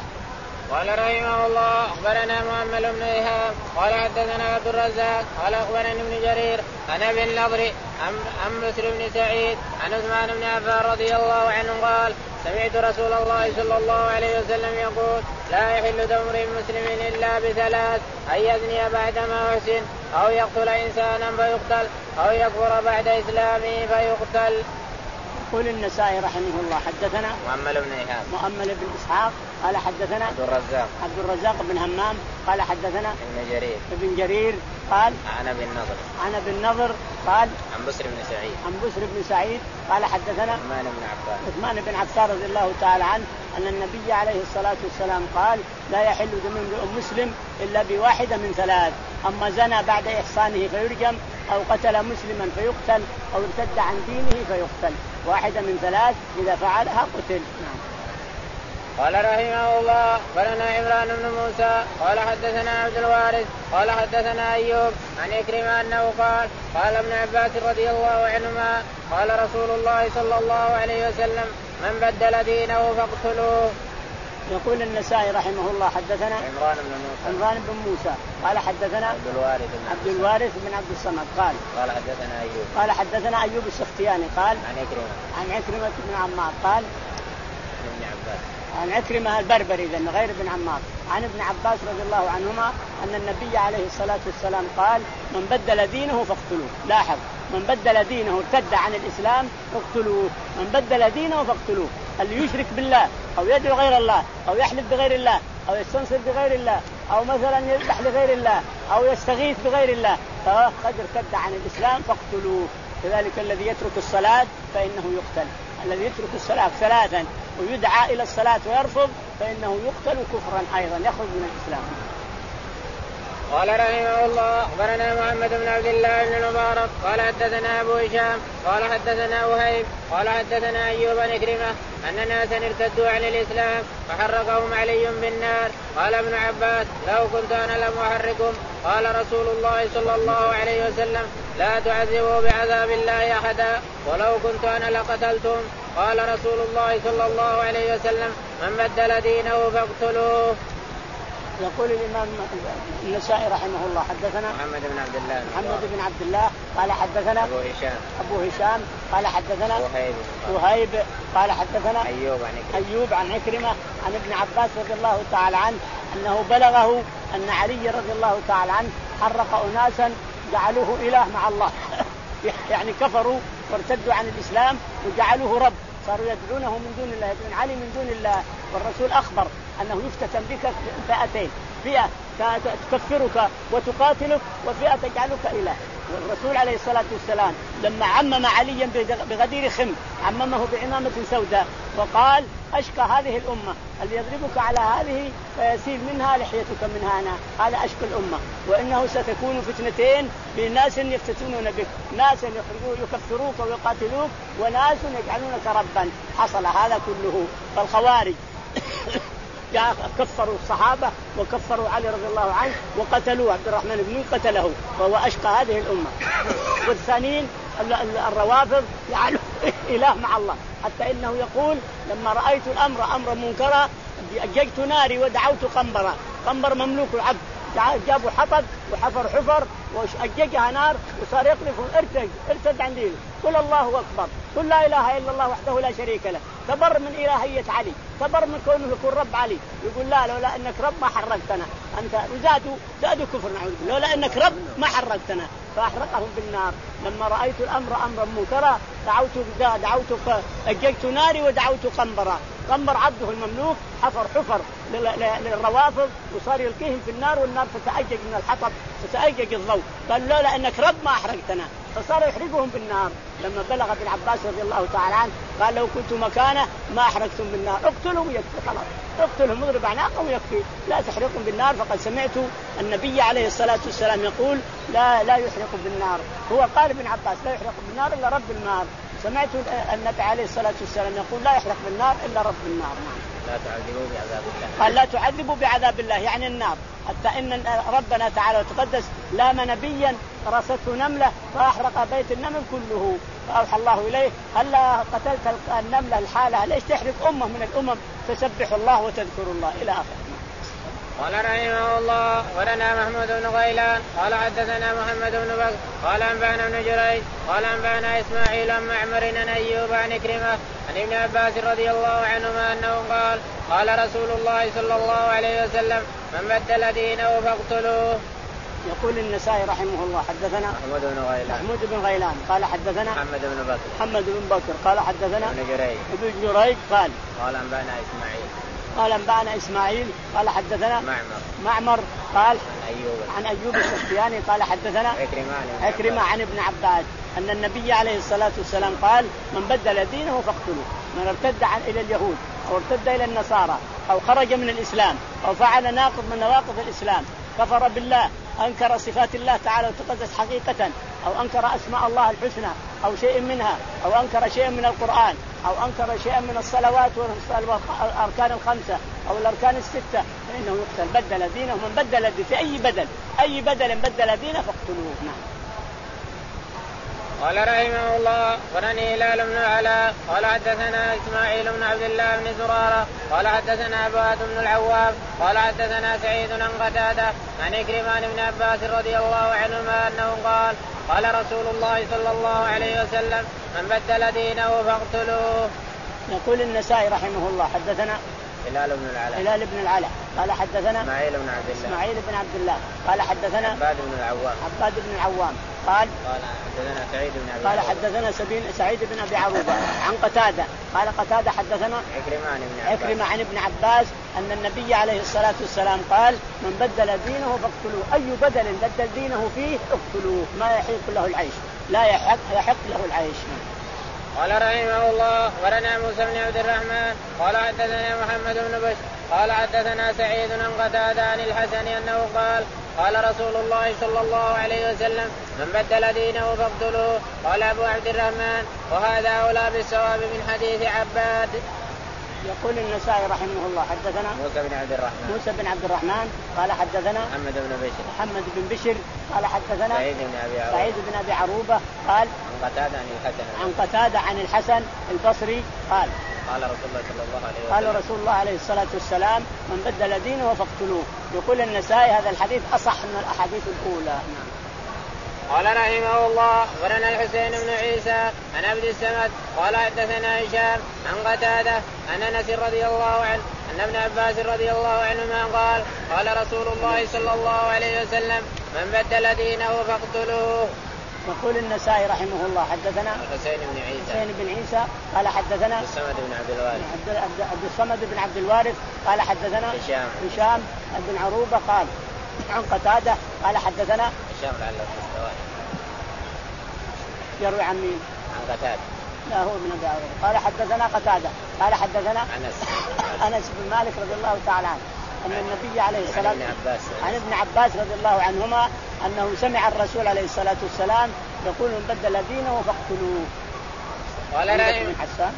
قال رحمه الله أخبرنا مؤمل بن إيهاب قال حدثنا عبد الرزاق قال أخبرني ابن جرير عن ابي النضر عن بسر بن سعيد عن عثمان بن عفان رضي الله عنه قال: سمعت رسول الله صلى الله عليه وسلم يقول: لا يحل دم امرئ مسلم إلا بثلاث: أن يزني بعدما يحسن، أو يقتل إنسانا فيقتل، أو يكفر بعد إسلامه فيقتل.
يقول النسائي رحمه الله حدثنا
مؤمل بن إيهاب
مؤمل بن إسحاق قال حدثنا
عبد الرزاق
عبد الرزاق بن همام قال حدثنا
ابن جرير
ابن جرير قال
عن ابي النضر
عن ابي النضر قال
عن بسر بن سعيد
عن بسر بن سعيد قال حدثنا
عثمان بن عفان
عثمان بن عفان رضي الله تعالى عنه أن النبي عليه الصلاة والسلام قال: لا يحل دم امرئ مسلم إلا بواحدة من ثلاث: أما زنى بعد إحصانه فيرجم، أو قتل مسلما فيقتل، أو ارتد عن دينه فيقتل. واحدة من ثلاث إذا فعلها قتل. نعم.
قال رحمه الله أخبرنا عمران بن موسى قال حدثنا عبد الوارث قال حدثنا أيوب عن إكرمة أنه قال: قال ابن عباس رضي الله عنهما: قال رسول الله صلى الله عليه وسلم: من بدل دينه فاقتلوه.
يقول النسائي رحمه الله حدثنا
عمران بن موسى
عمران بن موسى قال حدثنا
عبد الوارث بن
عبد الوارث بن عبد الصمد قال
قال حدثنا أيوب
قال حدثنا أيوب السختياني قال
عن إكرمة
عن عكرمة بن عمار قال
ابن عباس
عن عكرمة البربري ذن غير ابن عمار عن ابن عباس رضي الله عنهما أن النبي عليه الصلاة والسلام قال: من بدل دينه فاقتلوه. لاحظ: من بدل دينه ارتد عن الإسلام فاقتلوه. من بدل دينه فاقتلوه. اللي يشرك بالله أو يدعو غير الله أو يحلف بغير الله أو يستنصر بغير الله أو مثلا يذبح لغير الله أو يستغيث بغير الله فقد ارتد عن الإسلام فاقتلوه. كذلك الذي يترك الصلاة فإنه يقتل. الذي يترك الصلاة ثلاثا ويدعى إلى الصلاة ويرفض فإنه يقتل كفرا أيضا، يخرج من الإسلام.
قال رحمه الله أخبرنا محمد بن عبد الله بن المبارك قال حدثنا أبو هشام قال حدثنا وهيب قال حدثنا أيوب بن كريمة أن ناسا ارتدوا عن الإسلام فحرقهم علي بالنار. قال ابن عباس: لو كنت أنا لم أحرقهم. قال رسول الله صلى الله عليه وسلم: لا تعذبوا بعذاب الله أحدا، ولو كنت أنا لقتلتم. قال رسول الله صلى الله عليه وسلم: من بدل دينه فاقتلوه.
يقول الإمام النسائي رحمه الله حدثنا
محمد بن عبد الله
محمد بن عبد الله قال حدثنا
أبو هشام
أبو هشام قال حدثنا
وهيب
وهيب قال حدثنا
أيوب عن عكرمة
أيوب عن عكرمة عن ابن عباس رضي الله تعالى عنه أنه بلغه أن علي رضي الله تعالى عنه حرق أناسا جعلوه إله مع الله يعني كفروا وارتدوا عن الإسلام وجعلوه رب، صاروا يدعونه من دون الله، يدعون علي من دون الله. والرسول أخبر أنه يفتتن بك فئتين: فئة تكفرك وتقاتلك، وفئة تجعلك إله. والرسول عليه الصلاة والسلام لما عمم عليا بغدير خم عممه بعمامة سوداء وقال أشقى هذه الأمة اللي يضربك على هذه فيسيل منها لحيتك من هنا، هذا أشقى الأمة. وإنه ستكون فتنتين بناس يفتتنون بك، ناس يكفروك ويقاتلوك، وناس يجعلونك ربا. حصل هذا كله. فالخوارج كفروا الصحابة وكفروا علي رضي الله عنه وقتلوا عبد الرحمن بن قتله وهو أشقى هذه الأمة. والثانيين الروافض يعلوا إله مع الله، حتى إنه يقول لما رأيت الأمر أمر منكرا أججت ناري ودعوت قنبرا. قنبر مملوك العبد، جابوا حطب وحفر حفر وأججها نار وصار يقذف ارتج ارتد عن دينه. قل الله أكبر، قل لا إله إلا الله وحده لا شريك له. كبر من إلهية علي، كبر من كونه يكون رب علي. يقول لا لولا أنك رب ما حرقتنا أنت. وزادوا زادوا كفر نعوذ بالله، لولا أنك رب ما حرقتنا. فأحرقهم بالنار. لما رأيت الأمر أمرا منكرا دعوت دعوت أججت ناري ودعوت قنبرا. قنبر عبده المملوك حفر حفر للروافض وصار يلقيهم في النار، والنار تتأجج من الحطب تتأجج الضوء. قال لولا أنك رب ما أحرقتنا، فصار يحرقهم بالنار. لما بلغ ابن عباس رضي الله تعالى عنه قال لو كنت مكانه ما أحرقتم بالنار، اقتلهم يكفي خلاص، اقتلهم اضرب أعناقهم يكفي، لا تحرقهم بالنار. فقد سمعت النبي عليه الصلاة والسلام يقول لا لا يحرق بالنار. هو قال ابن عباس لا يحرق بالنار إلا رب النار. سمعت النبي عليه الصلاة والسلام يقول لا يحرق بالنار إلا رب النار.
لا تعذبوا بعذاب الله.
قال لا تعذبوا بعذاب الله يعني النار. حتى إن ربنا تعالى وتقدس لام نبيا راسته نملة فأحرق بيت النمل كله، فأوحى الله إليه هلا قتلت النملة الحالة ليش تحرق أمة من الأمم تسبح الله وتذكر الله إلى آخره.
قال رحمه الله ولنا محمود بن غيلان قال حدثنا محمد بن بكر قال أنبأنا بن جريج قال أنبأنا إسماعيل عن معمر عن أيوب عن كرمة عن ابن عباس رضي الله عنهما أنه قال قال رسول الله صلى الله عليه وسلم من بدل دينه فاقتلوه.
يقول النسائي رحمه الله حدثنا
محمود بن غيلان
محمود بن غيلان قال حدثنا
محمد بن بكر
محمد بن بكر قال حدثنا
ابن جريج
ابن جريج قال
قال أنبأنا إسماعيل
قال أنبأنا إسماعيل قال حدثنا
معمر
معمر قال
عن أيوب
عن أيوب السختياني قال حدثنا
عكرمة
عكرمة عن ابن عباس أن النبي عليه الصلاة والسلام قال من بدل دينه فاقتلوه. من ارتد عن إلى اليهود أو ارتد إلى النصارى أو خرج من الإسلام أو فعل ناقض من نواقض الإسلام، كفر بالله، أنكر صفات الله تعالى وتقدس حقيقة، أو أنكر أسماء الله الحسنى أو شيء منها، أو أنكر شيء من القرآن، أو أنكر شيء من الصلوات والأركان الخمسة أو الأركان الستة، فإنه يقتل. بدل دينه من بدل دين في أي بدل أي بدل بدل دينه فاقتلوه. نعم.
قال رحمه الله ورني هلال بن علاء قال حدثنا إسماعيل بن عبد الله بن زرارة قال حدثنا أبوات بن العواب قال حدثنا سعيد عن قتادة عن عكرمة بن عباس رضي الله عنهما أنه قال قال رسول الله صلى الله عليه وسلم من بدل دينه فاقتلوه.
يقول النسائي رحمه الله حدثنا
هلال بن العلاء
هلال بن العلاء قال حدثنا
إسماعيل بن عبد الله
إسماعيل بن عبد الله قال حدثنا
عباد بن العوام
عباد بن العوام قال
قال حدثنا سعيد بن أبي
قال
عروبة
حدثنا سعيد بن أبي عروبة عن قتادة قال قتادة حدثنا عكرمة عن ابن عباس أن النبي عليه الصلاة والسلام قال من بدل دينه فاقتلوه. أي بدل بدل دينه فيه اقتلوه، ما يحق له العيش، لا يحق يحق له العيش.
قال رحمه الله ورنا موسى بن عبد الرحمن قال حدثنا محمد بن بشر قال حدثنا سعيد عن قتادة عن الحسن أنه قال قال رسول الله صلى الله عليه وسلم من بدل دينه فاقتلوه. قال أبو عبد الرحمن وهذا أولى بالصواب من حديث عباد.
يقول النسائي رحمه الله حدثنا
موسى بن عبد الرحمن
موسى بن عبد الرحمن قال حدثنا
محمد بن بشر
محمد بن بشر قال حدثنا
سعيد بن أبي عروبة
سعيد بن أبي عروبة قال
عن قتادة عن الحسن
عن قتادة عن الحسن البصري قال
قال رسول الله صلى الله عليه وسلم
قال رسول الله عليه الصلاة والسلام من بدل دينه فاقتلوه. يقول النسائي هذا الحديث أصح من الأحاديث الأولى. نعم.
قال رحمه الله ورنا الحسين بن عيسى عن عبد السمد قال حدثنا هشام عن قتادة عن أنس رضي الله عنه أن ابن عباس رضي الله عنهما قال قال رسول الله صلى الله عليه وسلم من بدل دينه فاقتلوه.
يقول النسائي رحمه الله حدثنا
الحسين بن عيسى
الحسين بن عيسى قال حدثنا
عبد الصمد بن عبد الوارث
عبد, عبد الصمد بن عبد الوارث قال حدثنا
هشام
هشام بن عروبة قال عن قتادة قال حدثنا
هشام لعله
يروي عن مين؟
عن قتادة.
لا هو ابن أبي عروبة. قال حدثنا قتادة قال حدثنا
أنس
أنس بن مالك رضي الله تعالى عنه أن النبي عليه الصلاة
والسلام
عن ابن عباس رضي الله عنهما أنه سمع الرسول عليه الصلاة والسلام يقول من بدل دينه فاقتلوه.
قال رحمه
بن حسان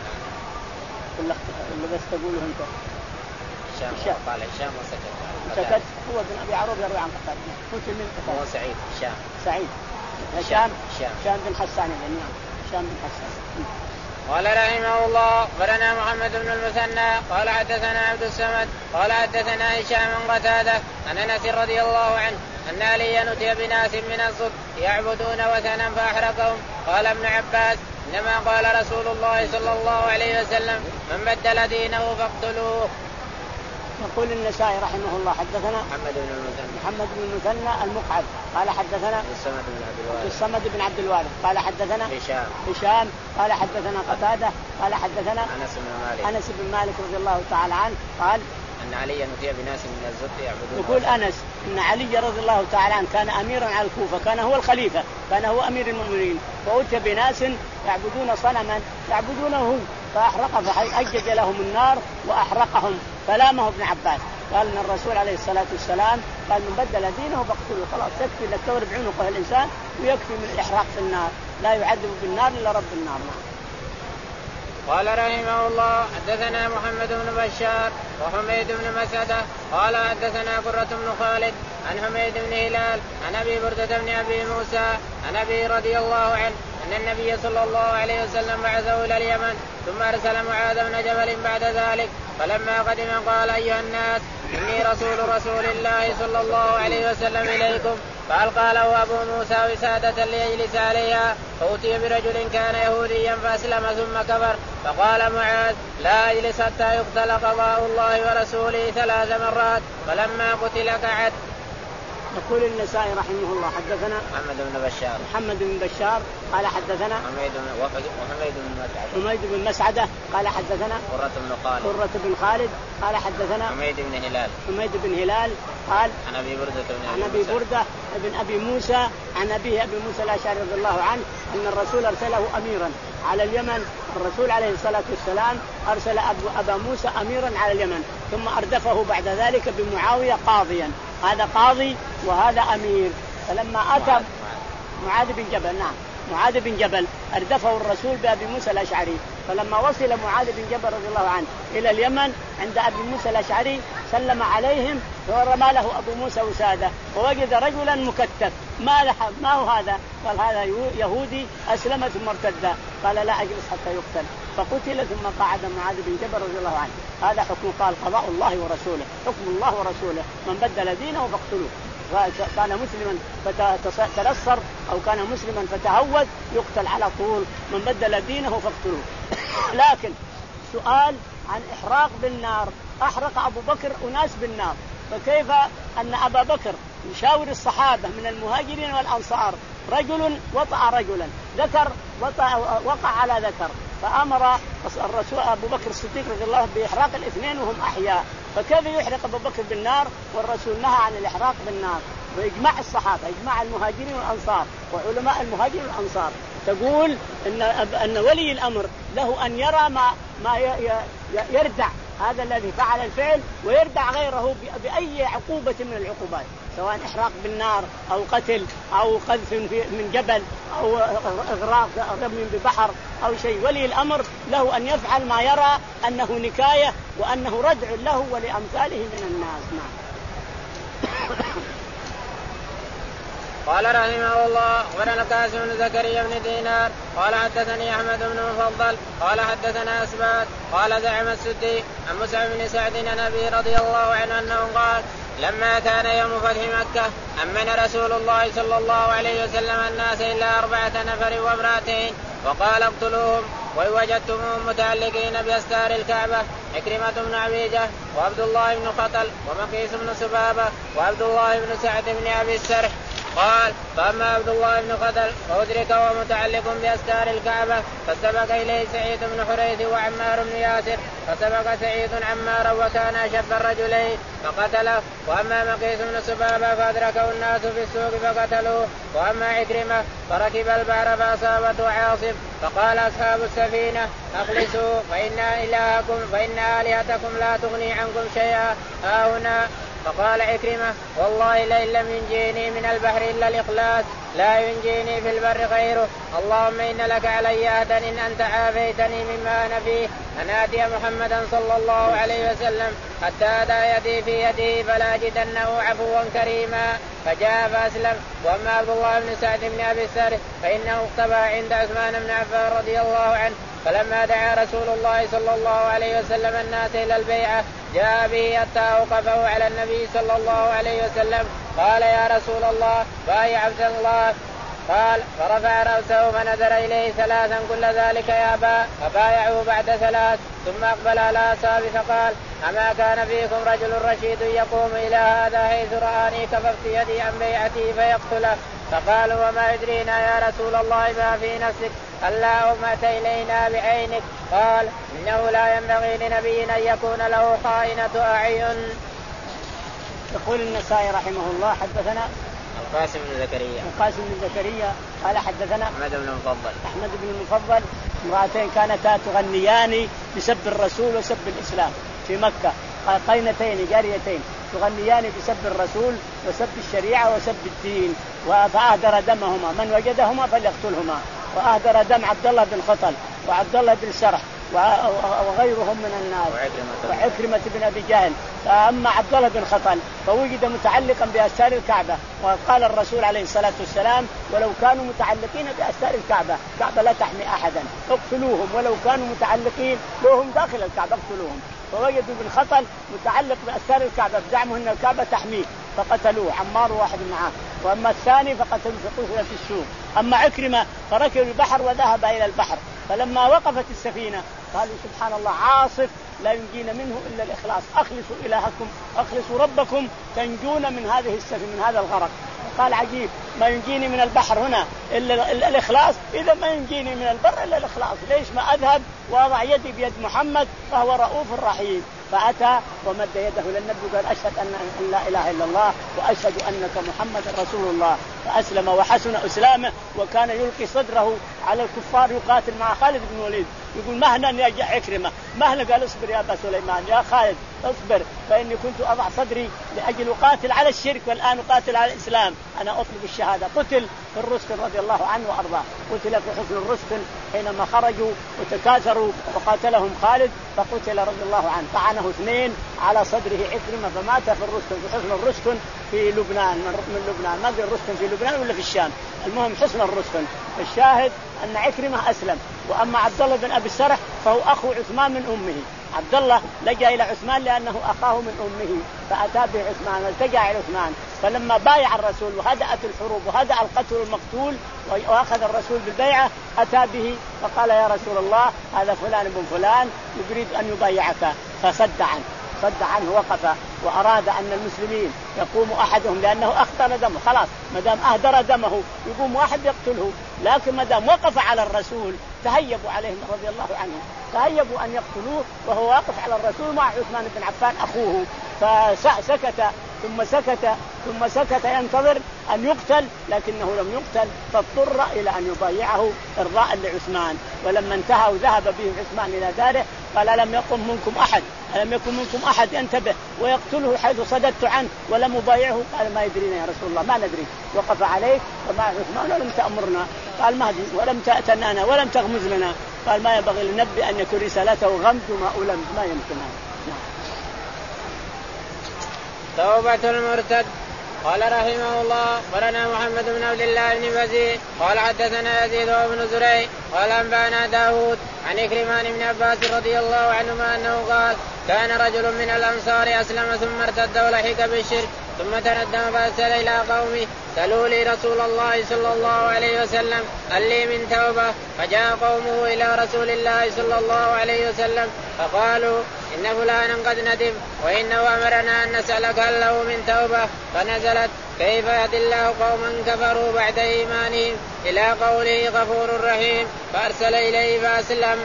ولا بس تقوله أنت؟
هشام قال هشام وسكت.
سكت. هو ابن أبي عروبة يروي عن قتادة. قلت من قتادة؟
هو سعيد هشام.
سعيد هشام
هشام
هشام بن حسان يعني هشام بن حسان.
قال رحمه الله أخبرنا محمد بن المثنى قال حدثنا عبد الصمد قال حدثنا هشام بن قتادة عن أنس رضي الله عنه أن عليا أتي بناس من الصد يعبدون وثنا فأحرقهم. قال ابن عباس إنما قال رسول الله صلى الله عليه وسلم من بدل دينه فاقتلوه.
يقول النسائي رحمه الله حدثنا
محمد بن المثنى
محمد بن المثنى المقعد قال حدثنا
الصمد بن عبد الوارث
الصمد بن عبد الوارث قال حدثنا
هشام
هشام قال حدثنا قتادة قال حدثنا
أنس بن مالك
أنس بن مالك رضي الله تعالى عنه قال
أن علي أتي بناس من الزد يعبدون.
يقول أنس أن علي رضي الله تعالى عنه كان أميرا على الكوفة كان هو الخليفة كان هو أمير المؤمنين فأتي بناس يعبدون صنما يعبدونه فأحرق فأجج لهم النار وأحرقهم فلامه ابن عباس قال ان الرسول عليه الصلاة والسلام قال من بدل دينه فاقتلوه. خلاص يكفي لك تضرب عنقه الإنسان ويكفي من الإحراق في النار لا يعذب بالنار إلا رب النار.
قال رحمه الله حدثنا محمد بن بشار وحميد بن مسعدة قال حدثنا قرة بن خالد عن حميد بن هلال عن أبي بردة بن أبي موسى عن أبي رضي الله عنه أن النبي صلى الله عليه وسلم بعثه إلى اليمن ثم أرسل معاذ بن جبل بعد ذلك فلما قدم قال أيها الناس إني رسول رسول الله صلى الله عليه وسلم إليكم فألقى له أبو موسى وسادة ليجلس عليها فأتي برجل كان يهوديا فأسلم ثم كفر فقال معاذ لا أجلس حتى يقتل قضاء الله ورسوله ثلاث مرات فلما قتل قعد.
يقول النسائي رحمه الله حدثنا
محمد بن بشار
محمد بن بشار قال حدثنا
حميد بن وحميد بن مسعدة
حميد بن مسعدة قال حدثنا
قرة بن خالد
قرة بن خالد قال حدثنا
حميد بن هلال
حميد بن هلال قال
عن أبي بردة بن
عن أبي بردة بن أبي موسى عن أبيه أبي موسى الأشعري رضي الله عنه أن الرسول أرسله أميرا على اليمن. الرسول عليه الصلاة والسلام أرسل أبو أبا موسى أميرا على اليمن ثم أردفه بعد ذلك بمعاوية قاضيا هذا قاضي وهذا أمير. فلما أتى معاذ بن جبل نعم معاذ بن جبل أردفه الرسول بأبي موسى الأشعري فلما وصل معاذ بن جبل رضي الله عنه إلى اليمن عند أبي موسى الأشعري سلم عليهم ورمى له أبو موسى وسادة ووجد رجلا مكتف ما, ما هو هذا؟ قال هذا يهودي أسلم ثم ارتد. قال لا أجلس حتى يقتل فقتل ثم قعد معاذ بن جبل رضي الله عنه. هذا حكم قال قضاء الله ورسوله حكم الله ورسوله من بدل دينه فاقتلوه. كان مسلما فتنصر أو كان مسلما فتهود يقتل على طول من بدل دينه فاقتلوه. لكن سؤال عن إحراق بالنار أحرق أبو بكر أناس بالنار فكيف أن أبا بكر يشاور الصحابة من المهاجرين والأنصار رجل وطأ رجلا ذكر وطأ وقع على ذكر فأمر الرسول أبو بكر الصديق رضي الله عنه بإحراق الاثنين وهم أحياء فكيف يحرق أبو بكر بالنار والرسول نهى عن الإحراق بالنار. وإجماع الصحابة إجماع المهاجرين والأنصار وعلماء المهاجرين والأنصار تقول إن أن ولي الأمر له أن يرى ما ما يردع هذا الذي فعل الفعل ويردع غيره بأي عقوبة من العقوبات سواء إحراق بالنار أو قتل أو قذف من جبل أو إغراق رمي ببحر أو شيء. ولي الأمر له أن يفعل ما يرى أنه نكاية وأنه ردع له ولأمثاله من الناس. نعم.
قال رحمه الله أخبرنا القاسم بن زكريا بن دينار قال حدثني أحمد بن مفضل قال حدثنا أسبات قال زعم السدي عن مسعود بن سعد عن أبي رضي الله عنه أنه قال لما كان يوم فتح مكة أمن رسول الله صلى الله عليه وسلم الناس إلا أربعة نفر وامرأتين وقال اقتلوهم وإن وجدتموهم متعلقين بأستار الكعبة عكرمة بن عبيجة وعبد الله بن خطل ومقيس بن سبابة وعبد الله بن سعد بن أبي السرح. قال فأما عبد الله بن قتل فأدرك وهو متعلق بأستار الكعبة فسبق إليه سعيد بن حريث وعمار بن ياسر فسبق سعيد عمارا وكان أشب الرجلين فقتله. وأما مقيس بن سبابة فأدركه الناس في السوق فقتلوه. وأما عكرمة فركب البحر فأصابته عاصف فقال أصحاب السفينة أخلصوا فإن إلهكم فإن آلهتكم لا تغني عنكم شيئا ها هنا. فقال عكرمة والله لئن لم ينجيني من البحر إلا الإخلاص لا ينجيني في البر غيره. اللهم إن لك علي عهدا إن أنت عافيتني مما أنا فيه أن آتي محمدا صلى الله عليه وسلم حتى أدى يدي في يده فلا أجدنه عفوا كريما فجاء فأسلم. وأما عبد الله بن سعد بن أبي السر فإنه اختبأ عند عثمان بن عفان رضي الله عنه فلما دعا رسول الله صلى الله عليه وسلم الناس إلى البيعة جاء به حتى أوقفه على النبي صلى الله عليه وسلم قال يا رسول الله بايع عبد الله. قال فرفع رأسه فنظر إليه ثلاثا كل ذلك يا أبا فبايعه بعد ثلاث ثم أقبل على أصحابه فقال أما كان فيكم رجل رشيد يقوم إلى هذا حيث رآني كففت يدي عن بيعتي فيقتله. فقالوا وما يدرينا يا رسول الله ما في نفسك ألا أمت إلينا بعينك. قال إنه لا ينبغي لنبي أن يكون له خائنة أعين.
يقول النسائي رحمه الله حدثنا
القاسم بن زكريا
القاسم بن زكريا قال حدثنا
أحمد بن المفضل
أحمد بن المفضل امرأتين كانتا تغنيان بسب الرسول وسب الإسلام في مكة قينتين جاريتين تغنيان بسب الرسول وسب الشريعة وسب الدين فأهدر دمهما من وجدهما فليقتلهما. وأهدر دم عبد الله بن خطل وعبد الله بن سرح وغيرهم من الناس وعكرمة بن أبي جهل. فأما عبد الله بن خطل فوجد متعلقا بأستار الكعبة وقال الرسول عليه الصلاة والسلام ولو كانوا متعلقين بأستار الكعبة الكعبة لا تحمي أحدا اقتلوهم ولو كانوا متعلقين وهم داخل الكعبة اقتلوهم. فوجدوا بن خطل متعلق بأستار الكعبة بزعمه أن الكعبة تحميه فقتلوه عمار واحد معه. وأما الثاني فقتلوا فقتل في السوق. أما عكرمة فركب البحر وذهب إلى البحر فلما وقفت السفينة قالوا سبحان الله عاصف لا ينجينا منه إلا الإخلاص أخلصوا إلهكم أخلصوا ربكم تنجون من هذه السفينة من هذا الغرق. قال عجيب ما ينجيني من البحر هنا إلا الإخلاص إذا ما ينجيني من البر إلا الإخلاص ليش ما أذهب وأضع يدي بيد محمد فهو رؤوف رحيم. فأتى ومد يده للنبي قال أشهد أن لا إله إلا الله وأشهد أنك محمد رسول الله. فأسلم وحسن إسلامه وكان يلقي صدره على الكفار يقاتل مع خالد بن الوليد يقول مهلا يا عكرمة مهلا. قال اصبر يا أبا سليمان يا خالد اصبر فإني كنت أضع صدري لأجل أقاتل على الشرك والآن أقاتل على الإسلام أنا أطلب الشهادة. قتل في الرسل رضي الله عنه وأرضاه قتل في حصن الرسل حينما خرجوا وتكاثروا وقاتلهم خالد فقتل رضي الله عنه. طعنه اثنين على صدره عكرمة فمات في الرسل في حصن الرسل في لبنان من لبنان ما في الرسل في لبنان ولا في الشام المهم حصن الرسل. الشاهد أن عكرمة أسلم. وأما عبد الله بن أبي السرح فهو أخو عثمان من أمه. عبد الله لجأ إلى عثمان لأنه أخاه من أمه فأتى به عثمان والتجأ إلى عثمان. فلما بايع الرسول وهدأت الحروب وهدأ القتل والمقتول وأخذ الرسول بالبيعة أتى به فقال يا رسول الله هذا فلان بن فلان يريد أن يبايعك فصد عنه صد عنه وقف وأراد أن المسلمين يقوم أحدهم لأنه أخطر دمه خلاص ما دام أهدر دمه يقوم واحد يقتله. لكن ما دام وقف على الرسول تهيبوا عليهم رضي الله عنهم تهيبوا أن يقتلوه وهو واقف على الرسول مع عثمان بن عفان أخوه. فسكت ثم سكت ثم سكت ينتظر أن يقتل لكنه لم يقتل فاضطر إلى أن يبايعه إرضاء لعثمان. ولما انتهى وذهب به عثمان إلى داره قال ألم يقم منكم أحد ألم يكن منكم أحد ينتبه ويقتله حيث صددت عنه ولم أبايعه. قال ما يدرينا يا رسول الله ما ندري وقف عليه فمع عثمان ولم تأمرنا قال ما هدي ولم تأتنا ولم تغمز لنا. قال ما ينبغي للنبي أن يكون رسالته غمز ما ألم ما يمكن هذا.
توبة المرتد. قال رحمه الله قرنا محمد بن عبد الله بن بزيد قال حدثنا يزيد بن زريع قال أنبانا داود عن إكرمان بن عباس رضي الله عنهما أنه قال كان رجل من الأنصار أسلم ثم ارتد ولحق بالشرك ثم تندم فأرسل إلى قومه سألوا لي رسول الله صلى الله عليه وسلم هل لي من توبة؟ فجاء قومه إلى رسول الله صلى الله عليه وسلم فقالوا إن فلانا قد ندم وإنه أمرنا أن نسألك هل له من توبة فنزلت كيف يهدي الله قوما كفروا بعد إيمانهم إلى قوله غفور رحيم فأرسل إليه فأسلم.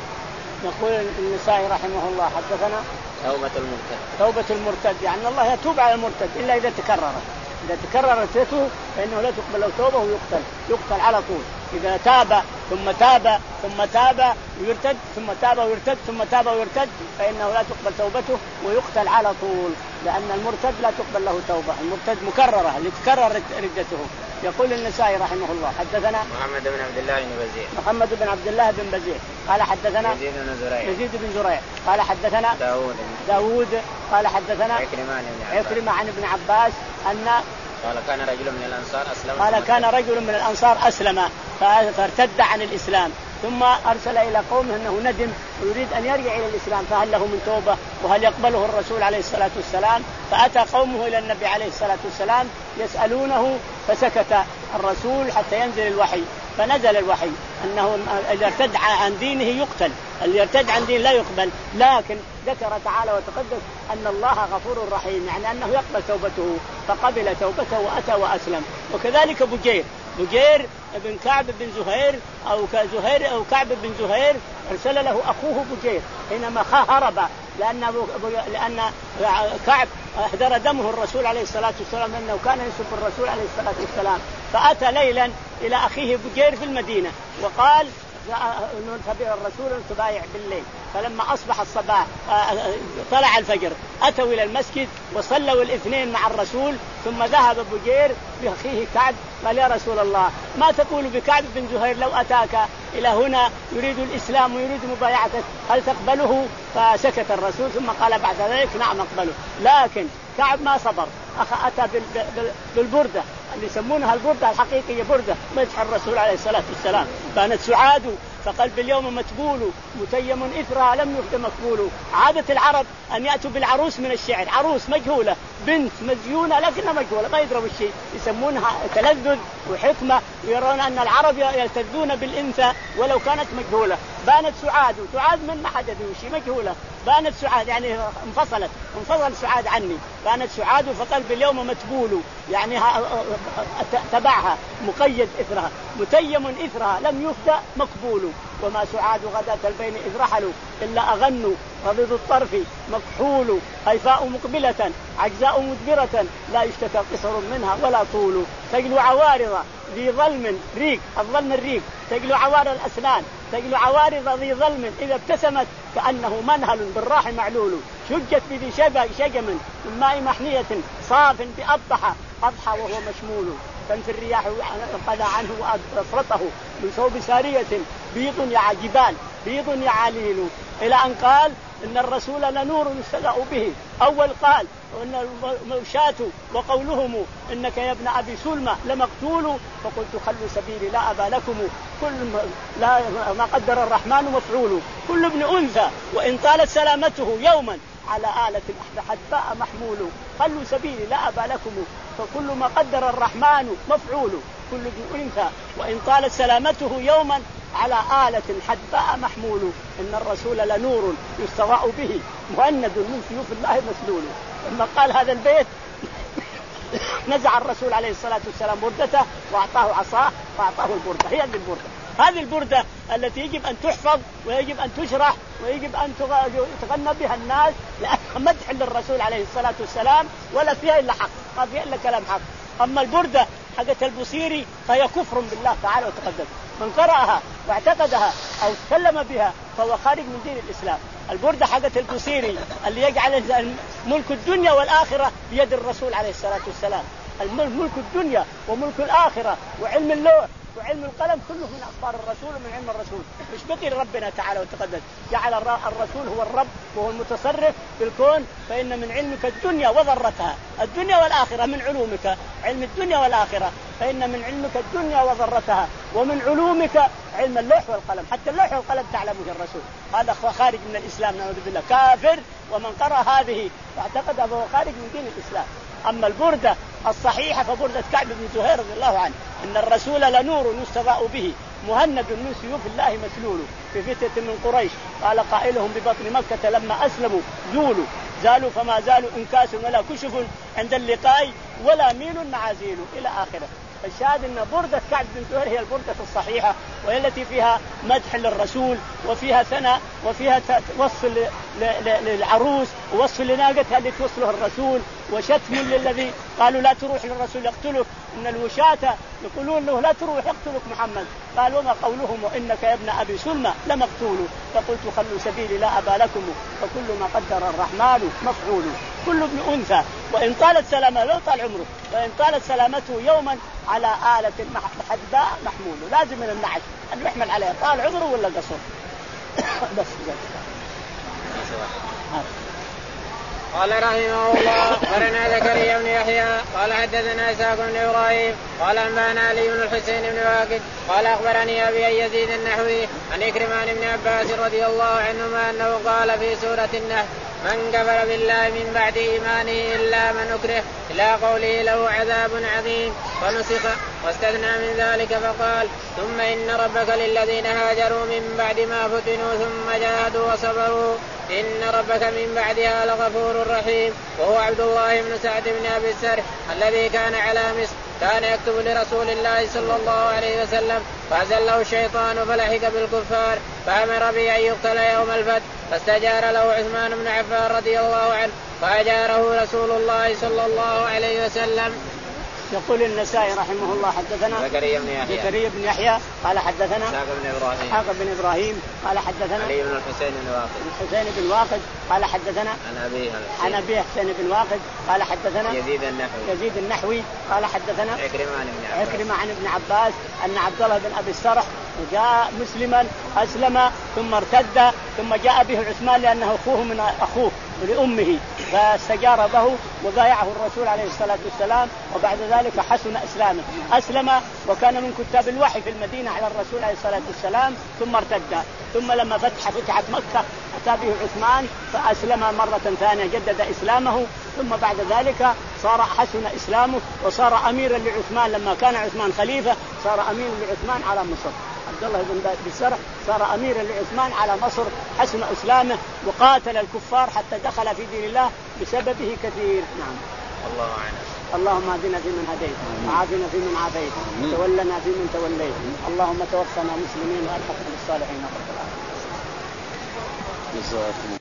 يقول النسائي رحمه الله حدثنا
توبة المرتد
توبة المرتد يعني الله يتوب على المرتد إلا إذا تكرر، إذا تكررت توبته فإنه لا تقبل له توبة ويقتل يقتل على طول. إذا تاب ثم تاب ثم تاب ويرتد ثم تاب ويرتد ثم تاب ويرتد فإنه لا تقبل توبته ويقتل على طول، لأن المرتد لا تقبل له توبة، المرتد مكررة اللي تكرر ردته. يقول النسائي رحمه الله حدثنا
محمد بن عبد الله بن بزيع
محمد بن عبد الله بن بزيع قال حدثنا
يزيد بن زريع
يزيد بن زريع قال حدثنا
داود
داود قال حدثنا
عكرمة
عن ابن عباس أن
قال كان رجل من الأنصار أسلم
قال كان رجل من الأنصار أسلم فارتد عن الإسلام ثم أرسل إلى قومه أنه ندم ويريد أن يرجع إلى الإسلام فهل له من توبة وهل يقبله الرسول عليه الصلاة والسلام. فأتى قومه إلى النبي عليه الصلاة والسلام يسألونه فسكت الرسول حتى ينزل الوحي، فنزل الوحي أنه اللي ارتد عن دينه يقتل، اللي ارتد عن دينه لا يقبل، لكن ذكر تعالى وتقدس أن الله غفور رحيم يعني أنه يقبل توبته فقبل توبته وأتى وأسلم. وكذلك بجير بجير بن كعب بن زهير أو كزهير أو كعب بن زهير أرسل له أخوه بجير حينما هرب لأن لأن كعب احضر دمه الرسول عليه الصلاة والسلام أنه كان يسب الرسول عليه الصلاة والسلام، فأتى ليلا إلى أخيه بجير في المدينة وقال نتبع الرسول تبايع بالليل. فلما أصبح الصباح طلع الفجر أتوا إلى المسجد وصلوا الاثنين مع الرسول، ثم ذهب بجير بأخيه كعب قال يا رسول الله ما تقول بكعب بن زهير لو أتاك إلى هنا يريد الإسلام ويريد مبايعتك هل تقبله؟ فسكت الرسول ثم قال بعد ذلك نعم أقبله. لكن كعب ما صبر أتى بالبردة اللي يسمونها البردة الحقيقية بردة مدح الرسول عليه الصلاة والسلام كانت سعاد فقال باليوم متبول متيم إثرها لم يفد مقبول. عادة العرب أن يأتوا بالعروس من الشعر، عروس مجهولة بنت مزيونة لكنها مجهولة ما يدروا الشيء، يسمونها تلذذ وحكمة ويرون أن العرب يلتذون بالإنثى ولو كانت مجهولة. بانت سعاد سعاد من ما حدث شيء مجهولة بانت سعاد يعني انفصلت انفصل سعاد عني بانت سعاد فقال باليوم متبول يعني تبعها مقيد إثرها متيم إثرها لم يفدى مقبول. وما سعاد غداة البين إذ رحلوا إلا أغنوا رضيض الطرف مكحول هيفاء مقبلة عجزاء مدبرة لا يشتكى قصر منها ولا طول تجلو عوارض ذي ظلم ريق الظلم الريق تجلو عوارض الأسنان تجلو عوارض ذي ظلم إذا ابتسمت كأنه منهل بالراح معلول شجت بذي شجم من ماء محنية صاف بأضحى أضحى وهو مشمول تنفي الرياح قضى عنه وأفرطه من صوب سارية بيض يا جبال بيض يا عليل إلى أن قال إن الرسول لنور يستدأ به. أول قال وإن الموشاة وقولهم إنك يا ابن أبي سلمى لمقتول فقلت خلوا سبيلي لا أبا لكم كل لا ما قدر الرحمن مفعول كل ابن أنثى وإن طالت سلامته يوما على آلة حدباء محمول خلوا سبيلي لا أبا لكم فكل ما قدر الرحمن مفعول كل ابن أنثى وإن طالت سلامته يوما على آلة حدباء محمول إن الرسول لنور يستضاء به مهند من سيوف الله مسلول. لما قال هذا البيت نزع الرسول عليه الصلاة والسلام بردته وأعطاه عصاه وأعطاه البردة. هي البردة هذه البردة التي يجب أن تحفظ ويجب أن تشرح ويجب أن تغنى بها الناس لأنها مدح للرسول عليه الصلاة والسلام ولا فيها إلا حق ما فيها إلا كلام حق. أما البردة حقت البصيري فهي كفر بالله تعالى وتقدم من قرأها واعتقدها أو تكلم بها فهو خارج من دين الإسلام. البردة حقت البصيري اللي يجعل ملك الدنيا والآخرة بيد الرسول عليه الصلاة والسلام الملك الدنيا وملك الآخرة وعلم اللوح وعلم القلم كله من أخبار الرسول ومن علم الرسول مش بقي ربنا تعالى وتقدس. جعل الرسول هو الرب وهو المتصرف في الكون فإن من علمك الدنيا وضرتها الدنيا والآخرة من علومك علم الدنيا والآخرة فإن من علمك الدنيا وضرتها ومن علومك علم اللوح والقلم حتى اللوح والقلم تعلمه الرسول. هذا خارج من الإسلام نعوذ بالله كافر ومن قرأ هذه واعتقدها فهو خارج من دين الإسلام. أما البردة الصحيحة فبردة كعب بن زهير رضي الله عنه إن الرسول لنور يستضاء به مهند من سيوف الله مسلول في فتنة من قريش. قال قائلهم ببطن مكة لما أسلموا زولوا زالوا فما زالوا إنكاس ولا كشف عند اللقاء ولا ميل معازيل إلى آخره. الشاهد أن بردة كعب بن زهير هي البردة الصحيحة، وهي التي فيها مدح للرسول وفيها ثناء وفيها وصف للعروس ووصف لناقتها اللي توصله الرسول وشتم للذي قالوا لا تروح للرسول يقتلك، إن الوشاة يقولون له لا تروح يقتلك محمد. قال وما قولهم وإنك يا ابن أبي سلمى لمقتول. فقلت خلوا سبيلي لا أبا لكم فكل ما قدر الرحمن مفعول. كل ابن أنثى وإن طالت سلامته لو طال عمره وإن طالت سلامته يوما على آلة حدباء محمول. لازم من النعش أن يحمل عليها طال عمره ولا قصر. بس
قال رحمه الله أخبرنا زكريا بن يحيى قال حدثنا إسحاق بن إبراهيم قال أنبأنا علي بن الحسين بن واقد قال أخبرني أبي أن يزيد النحوي عن إكرمة بن عباس رضي الله عنهما أنه قال في سورة النحل من كفر بالله من بعد إيمانه إلا من أكره إلى قوله له عذاب عظيم فنسخ واستثنى من ذلك فقال ثم إن ربك للذين هاجروا من بعد ما فتنوا ثم جاهدوا وصبروا إن ربك من بعدها لغفور رحيم. وهو عبد الله بن سعد بن أبي السرح الذي كان على مصر كان يكتب لرسول الله صلى الله عليه وسلم فأزله الشيطان فلحق بالكفار فأمر به أن يقتل يوم الفتح فاستجار له عثمان بن عفان رضي الله عنه فأجاره رسول الله صلى الله عليه وسلم.
يقول النسائي رحمه الله حدثنا
زكريا بن يحيى
زكريا بن يحيى قال حدثنا
إسحاق بن إبراهيم
إسحاق بن إبراهيم قال حدثنا
علي بن الحسين بن واقد
الحسين بن واقد قال حدثنا
عن أبيه
عن أبيه حسين بن واقد قال حدثنا
يزيد النحوي
يزيد النحوي قال حدثنا
عكرمة عن ابن عباس
عكرمة عن ابن عباس أن عبد الله بن أبي السرح جاء مسلما أسلم ثم ارتد ثم جاء به عثمان لأنه أخوه من أخوه لأمه فاستجار به وبايعه الرسول عليه الصلاة والسلام وبعد ذلك حسن إسلامه أسلم وكان من كتاب الوحي في المدينة على الرسول عليه الصلاة والسلام ثم ارتد ثم لما فتح فتحت مكة أتى به عثمان فأسلم مرة ثانية جدد إسلامه ثم بعد ذلك صار حسن إسلامه وصار أميرا لعثمان لما كان عثمان خليفة صار أميرا لعثمان على مصر. عبد الله بن السرح صار أميرا لعثمان على مصر حسن إسلامه وقاتل الكفار حتى دخل في دين الله بسببه كثير. نعم
الله أعلم.
اللهم اهدنا فيمن هديت وعافنا فيمن عافيت وتولنا فيمن توليت اللهم توفنا مسلمين وألحقنا بالصالحين.